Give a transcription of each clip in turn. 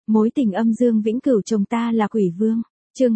Mối tình âm dương vĩnh cửu chồng ta là quỷ vương. Chương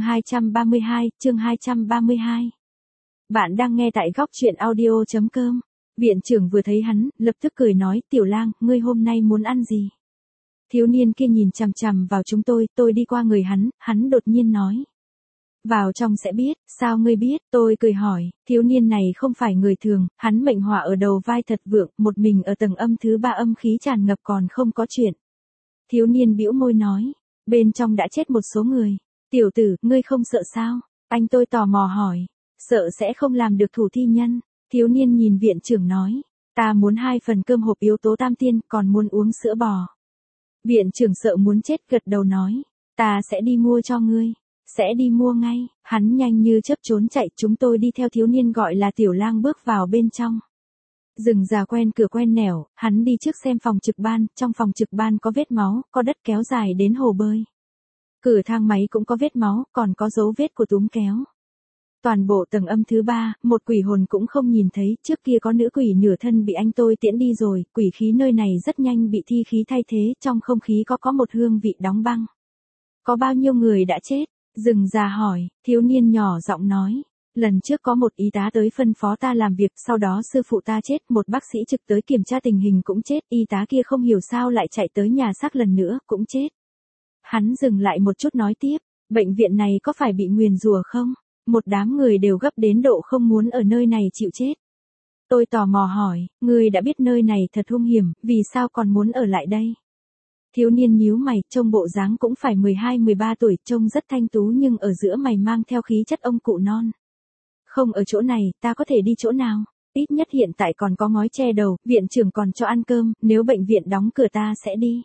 232. Bạn đang nghe tại góc truyện audio.com. Viện trưởng vừa thấy hắn, lập tức cười nói, Tiểu Lang, ngươi hôm nay muốn ăn gì? Thiếu niên kia nhìn chằm chằm vào chúng tôi đi qua người hắn đột nhiên nói. Vào trong sẽ biết, sao ngươi biết? Tôi cười hỏi, thiếu niên này không phải người thường, hắn mệnh họa ở đầu vai thật vượng, một mình ở tầng âm thứ 3 âm khí tràn ngập còn không có chuyện. Thiếu niên bĩu môi nói, bên trong đã chết một số người. Tiểu tử, ngươi không sợ sao? Anh tôi tò mò hỏi, sợ sẽ không làm được thủ thi nhân. Thiếu niên nhìn viện trưởng nói, ta muốn 2 phần cơm hộp yếu tố tam tiên, còn muốn uống sữa bò. Viện trưởng sợ muốn chết gật đầu nói, ta sẽ đi mua cho ngươi. Sẽ đi mua ngay, hắn nhanh như chớp trốn chạy, chúng tôi đi theo thiếu niên gọi là Tiểu Lang bước vào bên trong. Rừng già quen cửa quen nẻo, hắn đi trước xem phòng trực ban, trong phòng trực ban có vết máu, có đất kéo dài đến hồ bơi. Cửa thang máy cũng có vết máu, còn có dấu vết của túm kéo. Toàn bộ tầng âm thứ 3, một quỷ hồn cũng không nhìn thấy, trước kia có nữ quỷ nửa thân bị anh tôi tiễn đi rồi, quỷ khí nơi này rất nhanh bị thi khí thay thế, trong không khí có một hương vị đóng băng. Có bao nhiêu người đã chết? Rừng già hỏi, thiếu niên nhỏ giọng nói. Lần trước có một y tá tới phân phó ta làm việc, sau đó sư phụ ta chết, một bác sĩ trực tới kiểm tra tình hình cũng chết, y tá kia không hiểu sao lại chạy tới nhà xác lần nữa, cũng chết. Hắn dừng lại một chút nói tiếp, bệnh viện này có phải bị nguyền rủa không? Một đám người đều gấp đến độ không muốn ở nơi này chịu chết. Tôi tò mò hỏi, ngươi đã biết nơi này thật hung hiểm, vì sao còn muốn ở lại đây? Thiếu niên nhíu mày, trông bộ dáng cũng phải 12-13 tuổi, trông rất thanh tú nhưng ở giữa mày mang theo khí chất ông cụ non. Không ở chỗ này, ta có thể đi chỗ nào? Ít nhất hiện tại còn có ngói che đầu, viện trưởng còn cho ăn cơm, nếu bệnh viện đóng cửa ta sẽ đi.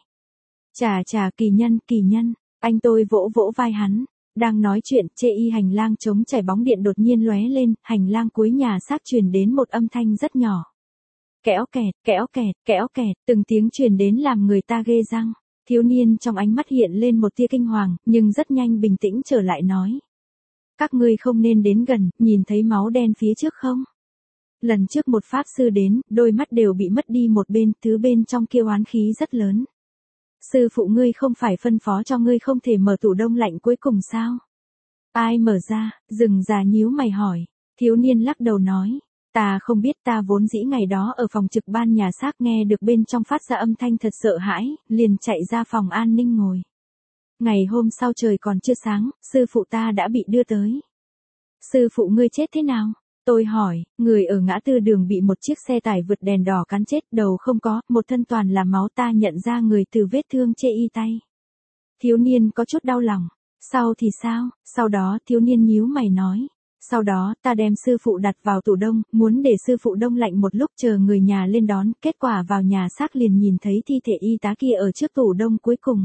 Chà, kỳ nhân, anh tôi vỗ vỗ vai hắn. Đang nói chuyện, chê y hành lang trống chảy bóng điện đột nhiên lóe lên, hành lang cuối nhà xác truyền đến một âm thanh rất nhỏ. Kéo kẹt, từng tiếng truyền đến làm người ta ghê răng. Thiếu niên trong ánh mắt hiện lên một tia kinh hoàng, nhưng rất nhanh bình tĩnh trở lại nói. Các ngươi không nên đến gần, nhìn thấy máu đen phía trước không? Lần trước một pháp sư đến, đôi mắt đều bị mất đi một bên, thứ bên trong kia oán khí rất lớn. Sư phụ ngươi không phải phân phó cho ngươi không thể mở tủ đông lạnh cuối cùng sao? Ai mở ra? Rừng già nhíu mày hỏi. Thiếu niên lắc đầu nói. Ta không biết, ta vốn dĩ ngày đó ở phòng trực ban nhà xác nghe được bên trong phát ra âm thanh thật sợ hãi, liền chạy ra phòng an ninh ngồi. Ngày hôm sau trời còn chưa sáng, sư phụ ta đã bị đưa tới. Sư phụ ngươi chết thế nào? Tôi hỏi, người ở ngã tư đường bị một chiếc xe tải vượt đèn đỏ cán chết, đầu không có, một thân toàn là máu, ta nhận ra người từ vết thương chê y tay. Thiếu niên có chút đau lòng. Sau thì sao? Sau đó thiếu niên nhíu mày nói. Sau đó, ta đem sư phụ đặt vào tủ đông, muốn để sư phụ đông lạnh một lúc chờ người nhà lên đón, kết quả vào nhà xác liền nhìn thấy thi thể y tá kia ở trước tủ đông cuối cùng.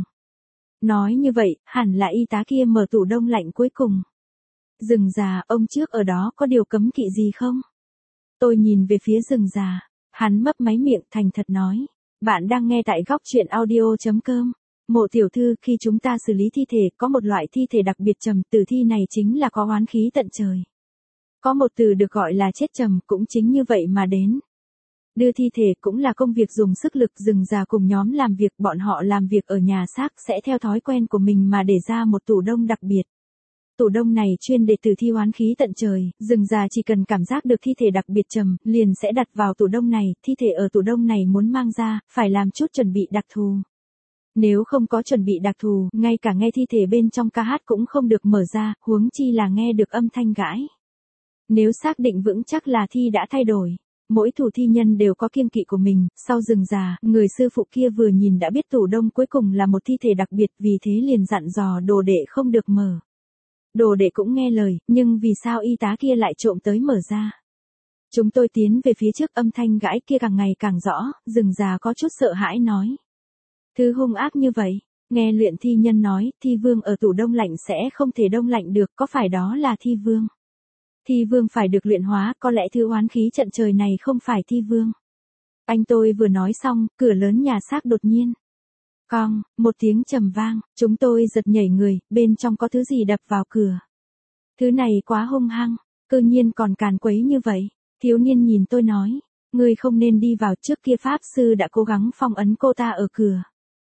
Nói như vậy, hẳn là y tá kia mở tủ đông lạnh cuối cùng. Rừng già, ông trước ở đó có điều cấm kỵ gì không? Tôi nhìn về phía rừng già, hắn mấp máy miệng thành thật nói. Bạn đang nghe tại góc truyện audio.com. Mộ tiểu thư, khi chúng ta xử lý thi thể, có một loại thi thể đặc biệt trầm, tử thi này chính là có oán khí tận trời. Có một từ được gọi là chết trầm, cũng chính như vậy mà đến. Đưa thi thể cũng là công việc dùng sức lực. Rừng già cùng nhóm làm việc, bọn họ làm việc ở nhà xác sẽ theo thói quen của mình mà để ra một tủ đông đặc biệt. Tủ đông này chuyên để tử thi oán khí tận trời, rừng già chỉ cần cảm giác được thi thể đặc biệt trầm, liền sẽ đặt vào tủ đông này, thi thể ở tủ đông này muốn mang ra, phải làm chút chuẩn bị đặc thù. Nếu không có chuẩn bị đặc thù, ngay cả nghe thi thể bên trong ca hát cũng không được mở ra, huống chi là nghe được âm thanh gãi. Nếu xác định vững chắc là thi đã thay đổi, mỗi thủ thi nhân đều có kiêng kỵ của mình. Sau rừng già, người sư phụ kia vừa nhìn đã biết tủ đông cuối cùng là một thi thể đặc biệt, vì thế liền dặn dò đồ đệ không được mở. Đồ đệ cũng nghe lời, nhưng vì sao y tá kia lại trộm tới mở ra? Chúng tôi tiến về phía trước, âm thanh gãi kia càng ngày càng rõ, rừng già có chút sợ hãi nói. Thứ hung ác như vậy, nghe luyện thi nhân nói, thi vương ở tủ đông lạnh sẽ không thể đông lạnh được, có phải đó là thi vương? Thi vương phải được luyện hóa, có lẽ thứ oán khí trận trời này không phải thi vương. Anh tôi vừa nói xong, cửa lớn nhà xác đột nhiên. Cong, một tiếng trầm vang, chúng tôi giật nhảy người, bên trong có thứ gì đập vào cửa. Thứ này quá hung hăng, cơ nhiên còn càn quấy như vậy. Thiếu niên nhìn tôi nói, ngươi không nên đi vào, trước kia pháp sư đã cố gắng phong ấn cô ta ở cửa.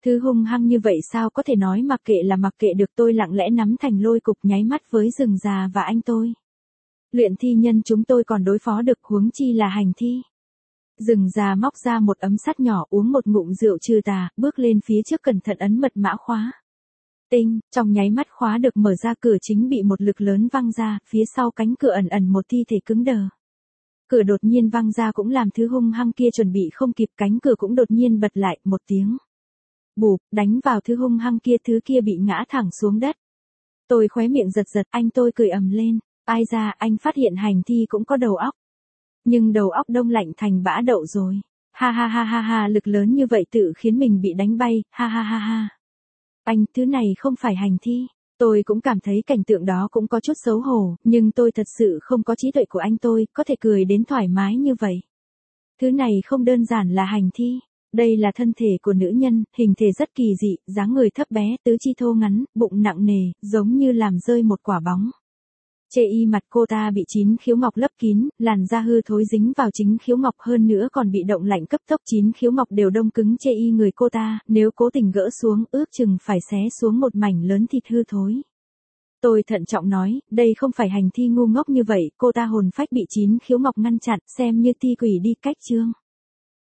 Thứ hung hăng như vậy sao có thể nói mặc kệ là mặc kệ được, tôi lặng lẽ nắm thành lôi cục nháy mắt với rừng già và anh tôi. Luyện thi nhân chúng tôi còn đối phó được, huống chi là hành thi. Rừng già móc ra một ấm sắt nhỏ, uống một ngụm rượu trừ tà, bước lên phía trước cẩn thận ấn mật mã khóa. Tinh, trong nháy mắt khóa được mở ra, cửa chính bị một lực lớn văng ra, phía sau cánh cửa ẩn ẩn một thi thể cứng đờ. Cửa đột nhiên văng ra cũng làm thứ hung hăng kia chuẩn bị không kịp, cánh cửa cũng đột nhiên bật lại, một tiếng bụp, đánh vào thứ hung hăng kia, thứ kia bị ngã thẳng xuống đất. Tôi khóe miệng giật giật, anh tôi cười ầm lên, ai ra, anh phát hiện hành thi cũng có đầu óc. Nhưng đầu óc đông lạnh thành bã đậu rồi. Ha ha ha ha ha, lực lớn như vậy tự khiến mình bị đánh bay, ha ha ha ha. Anh, thứ này không phải hành thi. Tôi cũng cảm thấy cảnh tượng đó cũng có chút xấu hổ, nhưng tôi thật sự không có trí tuệ của anh tôi, có thể cười đến thoải mái như vậy. Thứ này không đơn giản là hành thi. Đây là thân thể của nữ nhân, hình thể rất kỳ dị, dáng người thấp bé, tứ chi thô ngắn, bụng nặng nề, giống như làm rơi một quả bóng. Chê y mặt cô ta bị 9 khiếu ngọc lấp kín, làn da hư thối dính vào chính khiếu ngọc, hơn nữa còn bị động lạnh cấp tốc, 9 khiếu ngọc đều đông cứng chê y người cô ta, nếu cố tình gỡ xuống, ước chừng phải xé xuống một mảnh lớn thịt hư thối. Tôi thận trọng nói, đây không phải hành thi ngu ngốc như vậy, cô ta hồn phách bị 9 khiếu ngọc ngăn chặn, xem như thi quỷ đi cách chương.